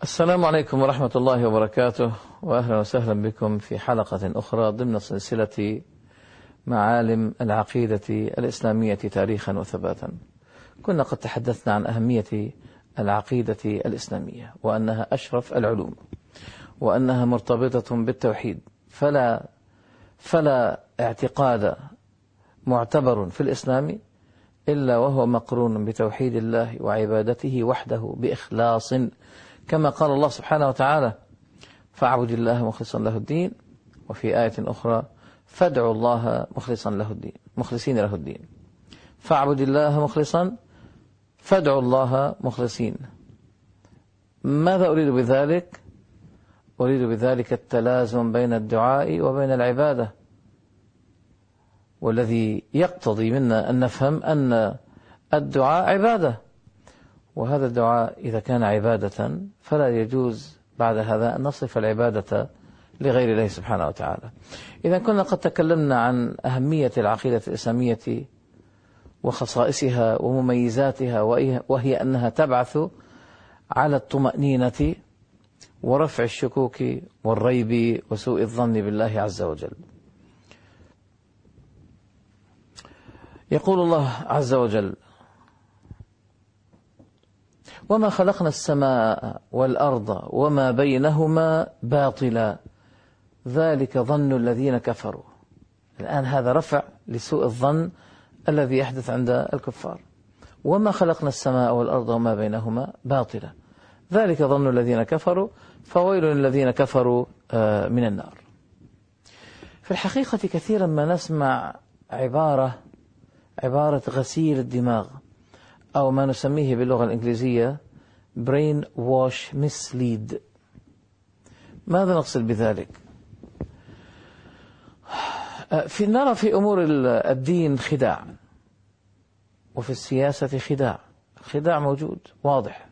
السلام عليكم ورحمة الله وبركاته، وأهلا وسهلا بكم في حلقة أخرى ضمن سلسلة معالم العقيدة الإسلامية تاريخا وثباتا. كنا قد تحدثنا عن أهمية العقيدة الإسلامية وأنها أشرف العلوم وأنها مرتبطة بالتوحيد، فلا اعتقاد معتبر في الإسلام إلا وهو مقرون بتوحيد الله وعبادته وحده بإخلاص، كما قال الله سبحانه وتعالى: فاعبد الله مخلصا له الدين، وفي آية أخرى: فادعوا الله مخلصين له الدين. فاعبد الله مخلصا، فادعوا الله مخلصين. ماذا أريد بذلك؟ أريد بذلك التلازم بين الدعاء وبين العبادة، والذي يقتضي منا أن نفهم أن الدعاء عبادة، وهذا الدعاء إذا كان عبادة فلا يجوز بعد هذا أن نصف العبادة لغير الله سبحانه وتعالى. إذا كنا قد تكلمنا عن أهمية العقيدة الإسلامية وخصائصها ومميزاتها، وهي أنها تبعث على الطمأنينة ورفع الشكوك والريب وسوء الظن بالله عز وجل. يقول الله عز وجل: وما خلقنا السماء والأرض وما بينهما باطلا ذلك ظن الذين كفروا. الآن هذا رفع لسوء الظن الذي يحدث عند الكفار. وما خلقنا السماء والأرض وما بينهما باطلا ذلك ظن الذين كفروا فويل للذين كفروا من النار. في الحقيقة كثيرا ما نسمع عبارة غسيل الدماغ، أو ما نسميه باللغة الإنجليزية brain wash mislead. ماذا نقصد بذلك؟ نرى في أمور الدين خداع، وفي السياسة خداع موجود واضح.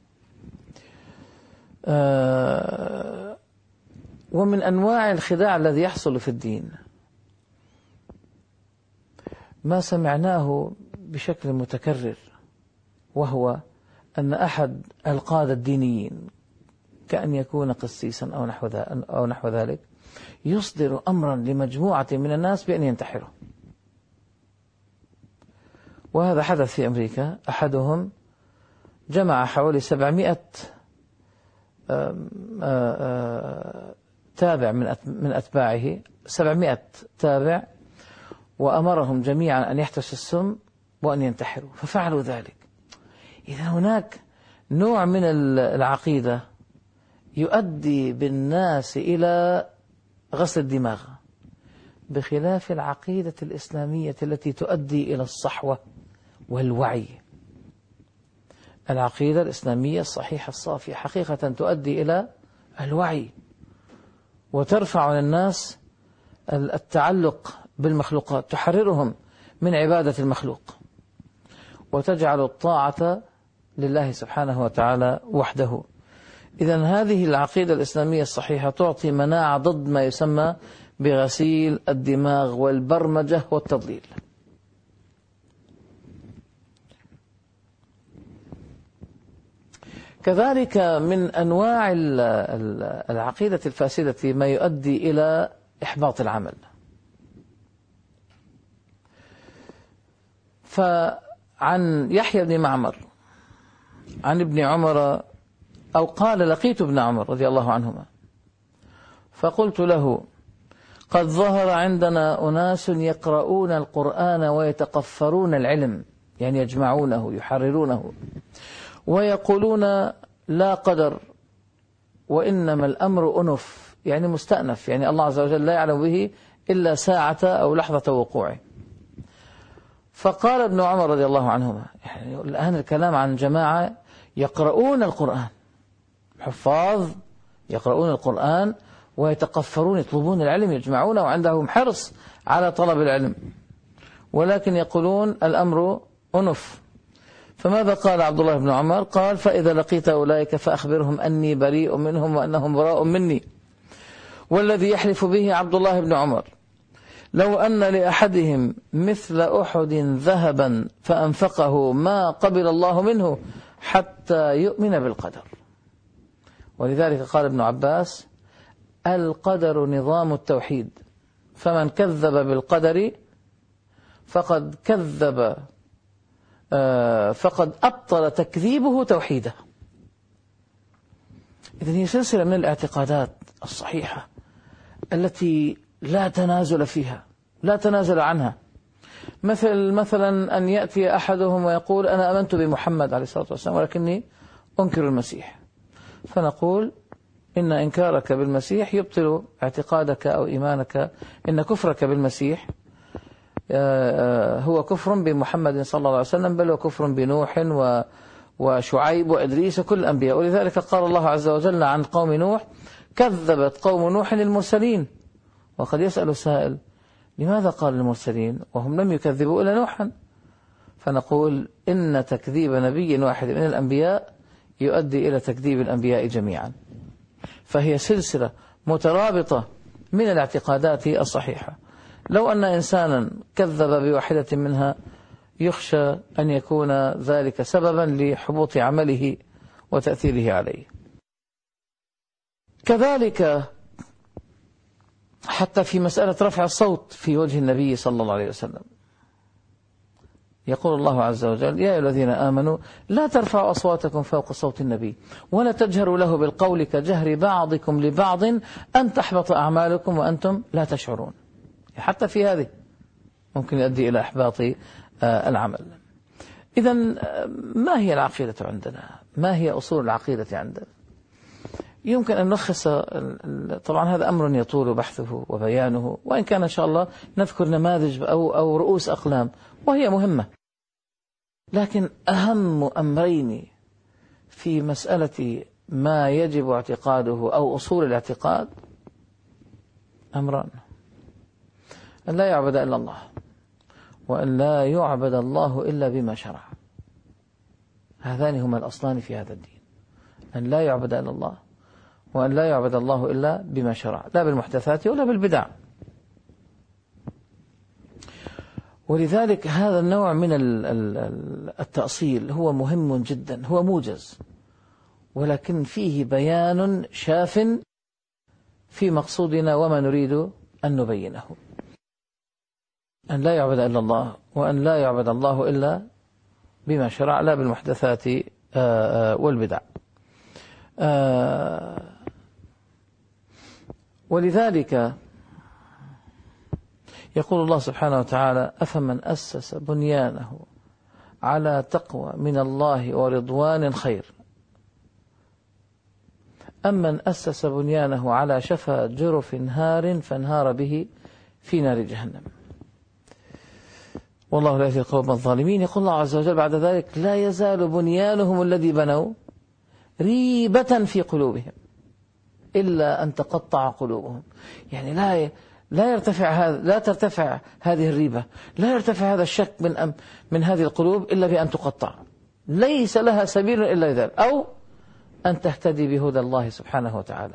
ومن أنواع الخداع الذي يحصل في الدين ما سمعناه بشكل متكرر، وهو أن أحد القادة الدينيين، كأن يكون قسيسا أو نحو ذلك، يصدر أمرا لمجموعة من الناس بأن ينتحروا. وهذا حدث في أمريكا. أحدهم جمع حوالي 700 تابع من أتباعه، 700 تابع، وأمرهم جميعا أن يحتسوا السم وأن ينتحروا، ففعلوا ذلك. إذا هناك نوع من العقيدة يؤدي بالناس إلى غسل الدماغ، بخلاف العقيدة الإسلامية التي تؤدي إلى الصحوة والوعي. العقيدة الإسلامية الصحيحة الصافية حقيقة تؤدي إلى الوعي، وترفع عن الناس التعلق بالمخلوقات، تحررهم من عبادة المخلوق، وتجعل الطاعة لله سبحانه وتعالى وحده. إذن هذه العقيدة الإسلامية الصحيحة تعطي مناعة ضد ما يسمى بغسيل الدماغ والبرمجة والتضليل. كذلك من أنواع العقيدة الفاسدة ما يؤدي إلى إحباط العمل. فعن يحيى بن معمر عن ابن عمر، أو قال: لقيت ابن عمر رضي الله عنهما فقلت له: قد ظهر عندنا أناس يقرؤون القرآن ويتقفرون العلم، يعني يجمعونه يحررونه، ويقولون لا قدر وإنما الأمر أنف، يعني مستأنف، يعني الله عز وجل لا يعلم به إلا ساعة أو لحظة وقوعه. فقال ابن عمر رضي الله عنهما، يعني الآن الكلام عن جماعة يقرؤون القرآن، حفاظ يقرؤون القرآن ويتقفرون، يطلبون العلم، يجمعونه، وعندهم حرص على طلب العلم، ولكن يقولون الأمر أنف. فماذا قال عبد الله بن عمر؟ قال: فإذا لقيت أولئك فأخبرهم أني بريء منهم وأنهم براء مني، والذي يحلف به عبد الله بن عمر لو أن لأحدهم مثل أحد ذهبا فأنفقه ما قبل الله منه حتى يؤمن بالقدر. ولذلك قال ابن عباس: القدر نظام التوحيد، فمن كذب بالقدر فقد أبطل تكذيبه توحيده. إذن هي سلسلة من الاعتقادات الصحيحة التي لا تنازل فيها، لا تنازل عنها. مثلا أن يأتي أحدهم ويقول: أنا آمنت بمحمد عليه الصلاة والسلام ولكني أنكر المسيح، فنقول: إن إنكارك بالمسيح يبطل اعتقادك أو إيمانك، إن كفرك بالمسيح هو كفر بمحمد صلى الله عليه وسلم، بل وكفر بنوح وشعيب وإدريس وكل الأنبياء. ولذلك قال الله عز وجل عن قوم نوح: كذبت قوم نوح المرسلين. وقد يسأل سائل: لماذا قال المرسلين وهم لم يكذبوا إلا نوحا؟ فنقول: إن تكذيب نبي واحد من الأنبياء يؤدي إلى تكذيب الأنبياء جميعا. فهي سلسلة مترابطة من الاعتقادات الصحيحة. لو أن إنسانا كذب بواحدة منها يخشى أن يكون ذلك سببا لحبوط عمله وتأثيره عليه. كذلك حتى في مسألة رفع الصوت في وجه النبي صلى الله عليه وسلم، يقول الله عز وجل: يا أيها الذين آمنوا لا ترفعوا أصواتكم فوق صوت النبي ولا تجهروا له بالقول كجهر بعضكم لبعض أن تحبط أعمالكم وأنتم لا تشعرون. حتى في هذه ممكن يؤدي إلى إحباط العمل. إذن ما هي العقيدة عندنا؟ ما هي أصول العقيدة عندنا؟ يمكن أن نلخص، طبعا هذا أمر يطول بحثه وبيانه، وإن كان إن شاء الله نذكر نماذج أو رؤوس أقلام وهي مهمة. لكن أهم أمرين في مسألة ما يجب اعتقاده أو أصول الاعتقاد أمران: أن لا يعبد إلا الله، وأن لا يعبد الله إلا بما شرع. هذان هما الأصلان في هذا الدين: أن لا يعبد إلا الله، وأن لا يعبد الله إلا بما شرع، لا بالمحدثات ولا بالبدع. ولذلك هذا النوع من التأصيل هو مهم جدا، هو موجز، ولكن فيه بيان شاف في مقصودنا وما نريد أن نبينه: أن لا يعبد إلا الله، وأن لا يعبد الله إلا بما شرع، لا بالمحدثات والبدع. ولذلك يقول الله سبحانه وتعالى: أفمن أسس بنيانه على تقوى من الله ورضوان خير أم من أسس بنيانه على شفا جرف هار فانهار به في نار جهنم والله لا يهدي القوم الظالمين. يقول الله عز وجل بعد ذلك: لا يزال بنيانهم الذي بنوا ريبة في قلوبهم إلا أن تقطع قلوبهم. يعني لا ترتفع هذه الريبة، لا يرتفع هذا الشك من هذه القلوب إلا بأن تقطع، ليس لها سبيل إلا ذلك، أو أن تهتدي بهدى الله سبحانه وتعالى.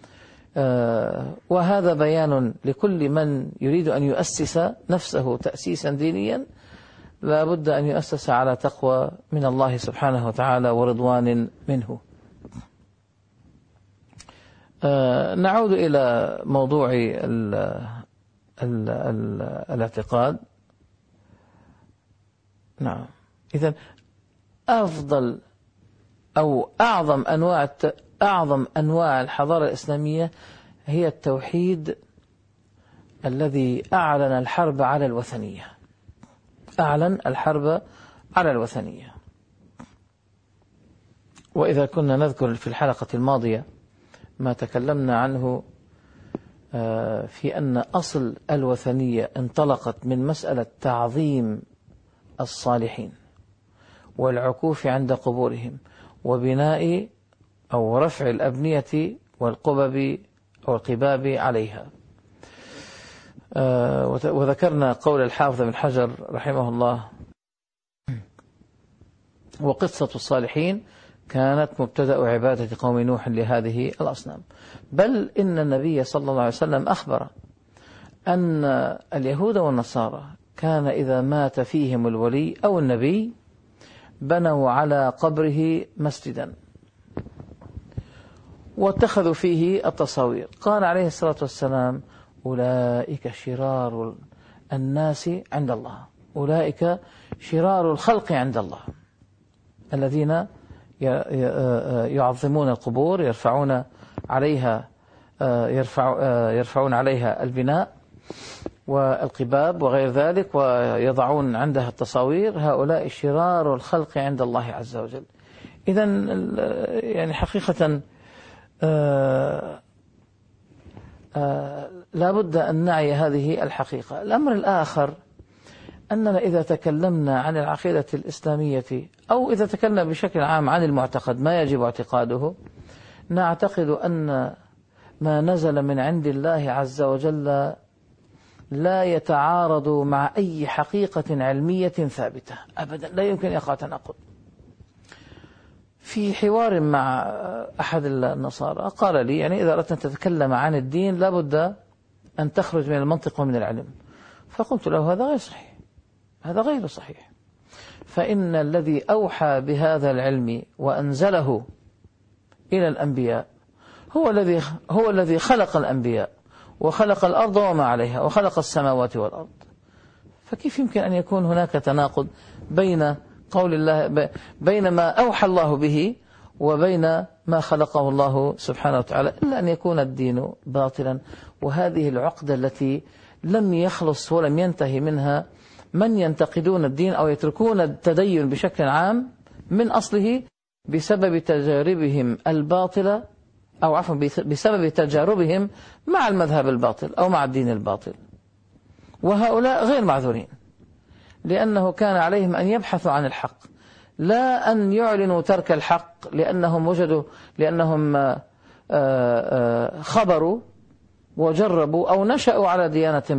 وهذا بيان لكل من يريد أن يؤسس نفسه تأسيسا دينيا، لا بد أن يؤسس على تقوى من الله سبحانه وتعالى ورضوان منه. نعود إلى موضوع الاعتقاد. نعم، إذن أفضل أو أعظم أنواع الحضارة الإسلامية هي التوحيد الذي أعلن الحرب على الوثنية. أعلن الحرب على الوثنية. وإذا كنا نذكر في الحلقة الماضية ما تكلمنا عنه في أن أصل الوثنية انطلقت من مسألة تعظيم الصالحين والعكوف عند قبورهم وبناء أو رفع الأبنية والقبب أو القباب عليها. وذكرنا قول الحافظ بن حجر رحمه الله: وقصة الصالحين كانت مبتدأ عبادة قوم نوح لهذه الأصنام. بل إن النبي صلى الله عليه وسلم أخبر أن اليهود والنصارى كان إذا مات فيهم الولي أو النبي بنوا على قبره مسجدا، واتخذوا فيه التصاوير. قال عليه الصلاة والسلام: أولئك شرار الناس عند الله، أولئك شرار الخلق عند الله، الذين يعظمون القبور، يرفعون عليها البناء والقباب وغير ذلك، ويضعون عندها التصاوير. هؤلاء شرار الخلق عند الله عز وجل. إذن يعني حقيقة لا بد أن نعي هذه الحقيقة. الأمر الآخر أننا إذا تكلمنا عن العقيدة الإسلامية أو إذا تكلمنا بشكل عام عن المعتقد، ما يجب اعتقاده، نعتقد أن ما نزل من عند الله عز وجل لا يتعارض مع أي حقيقة علمية ثابتة أبدا، لا يمكن يقع تناقض. في حوار مع أحد النصارى قال لي: يعني إذا أردت أن تتكلم عن الدين لابد أن تخرج من المنطق ومن العلم. فقلت له: هذا غير صحيح، هذا غير صحيح، فإن الذي أوحى بهذا العلم وأنزله إلى الأنبياء هو الذي خلق الأنبياء وخلق الأرض وما عليها وخلق السماوات والأرض. فكيف يمكن أن يكون هناك تناقض بين قول الله، بين ما أوحى الله به وبين ما خلقه الله سبحانه وتعالى، إلا أن يكون الدين باطلا. وهذه العقدة التي لم يخلص ولم ينتهي منها من ينتقدون الدين أو يتركون التدين بشكل عام من أصله بسبب تجاربهم الباطلة، أو عفوا بسبب تجاربهم مع المذهب الباطل أو مع الدين الباطل. وهؤلاء غير معذورين، لأنه كان عليهم أن يبحثوا عن الحق، لا أن يعلنوا ترك الحق لأنهم خبروا وجربوا أو نشأوا على ديانة